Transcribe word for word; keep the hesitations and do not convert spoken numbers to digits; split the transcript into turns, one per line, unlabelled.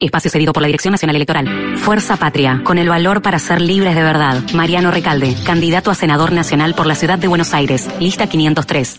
Espacio cedido por la Dirección Nacional Electoral. Fuerza Patria, con el valor para ser libres de verdad. Mariano Recalde, candidato a senador nacional por la ciudad de Buenos Aires. Lista quinientos tres.